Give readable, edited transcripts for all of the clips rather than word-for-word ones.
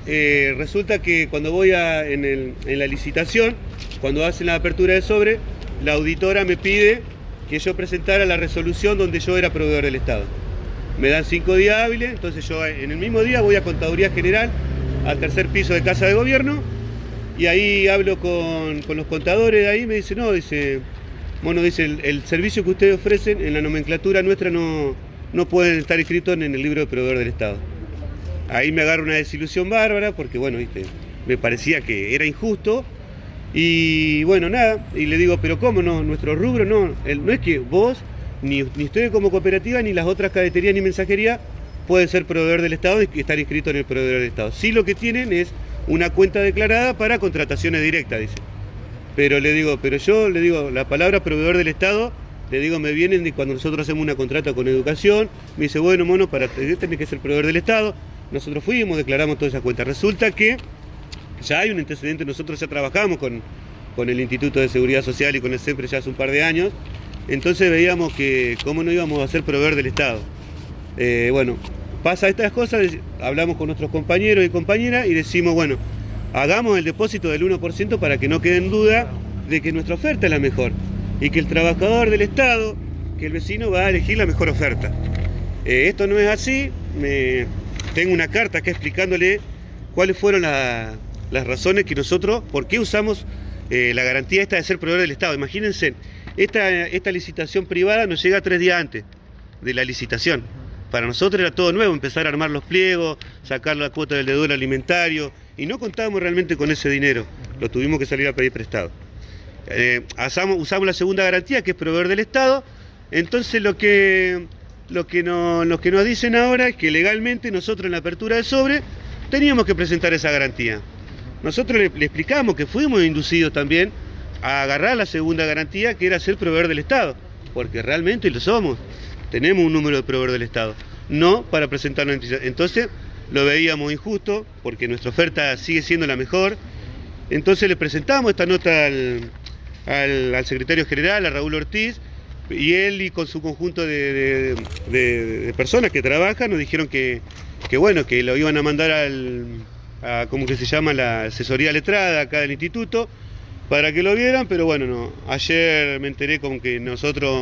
resulta que cuando voy en la licitación, cuando hacen la apertura de sobre, la auditora me pide que yo presentara la resolución donde yo era proveedor del Estado. Me dan 5 días hábiles, entonces yo en el mismo día voy a Contaduría General, al tercer piso de Casa de Gobierno, y ahí hablo con los contadores de ahí, me dice, no, dice, bueno, dice, el servicio que ustedes ofrecen en la nomenclatura nuestra no pueden estar inscritos en el libro de proveedor del Estado. Ahí me agarro una desilusión bárbara, porque bueno, viste, me parecía que era injusto, y bueno, nada, y le digo, pero ¿cómo no? Nuestro rubro no es que vos, ni ustedes como cooperativa, ni las otras cadeterías ni mensajería pueden ser proveedor del Estado y estar inscritos en el proveedor del Estado. Sí, lo que tienen es una cuenta declarada para contrataciones directas, dice. Pero le digo, la palabra proveedor del Estado, le digo, me vienen de cuando nosotros hacemos una contrata con educación, me dice, bueno, mono, para tenés que ser proveedor del Estado. Nosotros fuimos, declaramos toda esa cuenta. Resulta que ya hay un antecedente, nosotros ya trabajamos con el Instituto de Seguridad Social y con el SEMPRE ya hace un par de años, entonces veíamos que cómo no íbamos a ser proveedor del Estado. Bueno, pasa estas cosas, hablamos con nuestros compañeros y compañeras y decimos, bueno, hagamos el depósito del 1% para que no quede en duda de que nuestra oferta es la mejor y que el trabajador del Estado, que el vecino va a elegir la mejor oferta. Esto no es así, tengo una carta acá explicándole cuáles fueron las razones que nosotros, por qué usamos la garantía esta de ser proveedor del Estado. Imagínense, esta licitación privada nos llega 3 días antes de la licitación. Para nosotros era todo nuevo, empezar a armar los pliegos, sacar la cuota del deudor alimentario, y no contábamos realmente con ese dinero, lo tuvimos que salir a pedir prestado. Usamos la segunda garantía, que es proveedor del Estado. Entonces lo que nos dicen ahora es que legalmente nosotros en la apertura del sobre teníamos que presentar esa garantía. Nosotros le explicamos que fuimos inducidos también a agarrar la segunda garantía, que era ser proveedor del Estado, porque realmente lo somos, tenemos un número de proveedor del Estado, no para presentar una noticia. Entonces lo veíamos injusto, porque nuestra oferta sigue siendo la mejor. Entonces le presentamos esta nota al secretario general, a Raúl Ortiz, y él y con su conjunto de personas que trabajan nos dijeron que bueno, que lo iban a mandar a ¿cómo que se llama? La asesoría letrada acá del instituto, para que lo vieran, pero bueno, no. Ayer me enteré con que nosotros,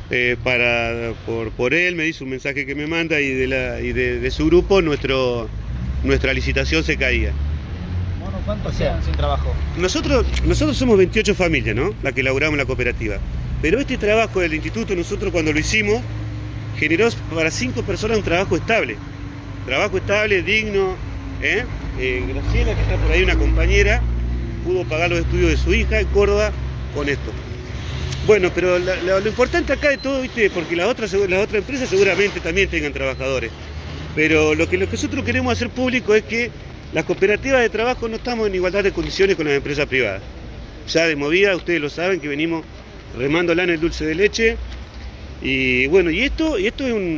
por él, me dice un mensaje que me manda y de su grupo, nuestra licitación se caía. Bueno, ¿cuántos quedan sin trabajo? Nosotros somos 28 familias, ¿no? La que laburamos en la cooperativa. Pero este trabajo del instituto, nosotros cuando lo hicimos, generó para 5 personas un trabajo estable, digno. Graciela, que está por ahí, una compañera, pudo pagar los estudios de su hija en Córdoba con esto. Bueno, pero lo importante acá de todo, ¿viste? Porque las otras empresas seguramente también tengan trabajadores, pero lo que nosotros queremos hacer público es que las cooperativas de trabajo no estamos en igualdad de condiciones con las empresas privadas. Ya de movida, ustedes lo saben, que venimos remándola en el dulce de leche, y bueno, y esto es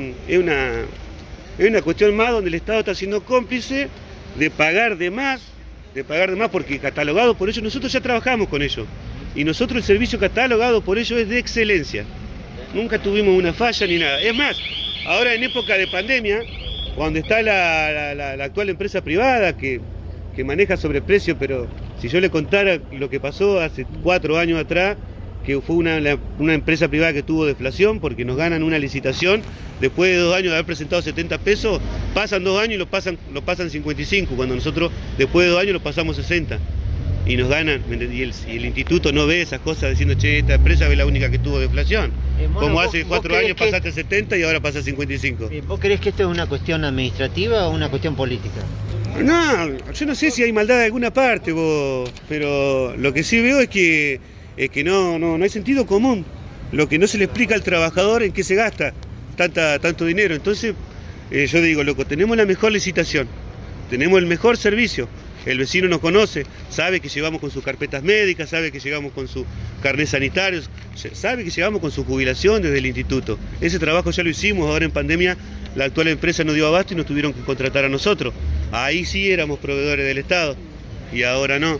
una cuestión más donde el Estado está siendo cómplice de pagar de más, porque catalogado por ellos, nosotros ya trabajamos con ellos, y nosotros el servicio catalogado por ellos es de excelencia, nunca tuvimos una falla ni nada. Es más, ahora en época de pandemia, cuando está la actual empresa privada que maneja sobreprecio, pero si yo le contara lo que pasó hace 4 años atrás, que fue una empresa privada que tuvo deflación porque nos ganan una licitación, después de 2 años de haber presentado 70 pesos, pasan 2 años y lo pasan 55, cuando nosotros después de 2 años lo pasamos 60 y nos ganan, y el instituto no ve esas cosas diciendo, che, esta empresa es la única que tuvo deflación, como hace 4 años pasaste 70 y ahora pasa 55. ¿Vos creés que esto es una cuestión administrativa o una cuestión política? No, yo no sé si hay maldad de alguna parte, pero lo que sí veo es que no hay sentido común. Lo que no se le explica al trabajador en qué se gasta tanto dinero. Entonces, yo digo, loco, tenemos la mejor licitación, tenemos el mejor servicio, el vecino nos conoce, sabe que llegamos con sus carpetas médicas, sabe que llegamos con sus carnés sanitarios, sabe que llegamos con su jubilación desde el instituto. Ese trabajo ya lo hicimos, ahora en pandemia la actual empresa no dio abasto y nos tuvieron que contratar a nosotros. Ahí sí éramos proveedores del Estado y ahora no.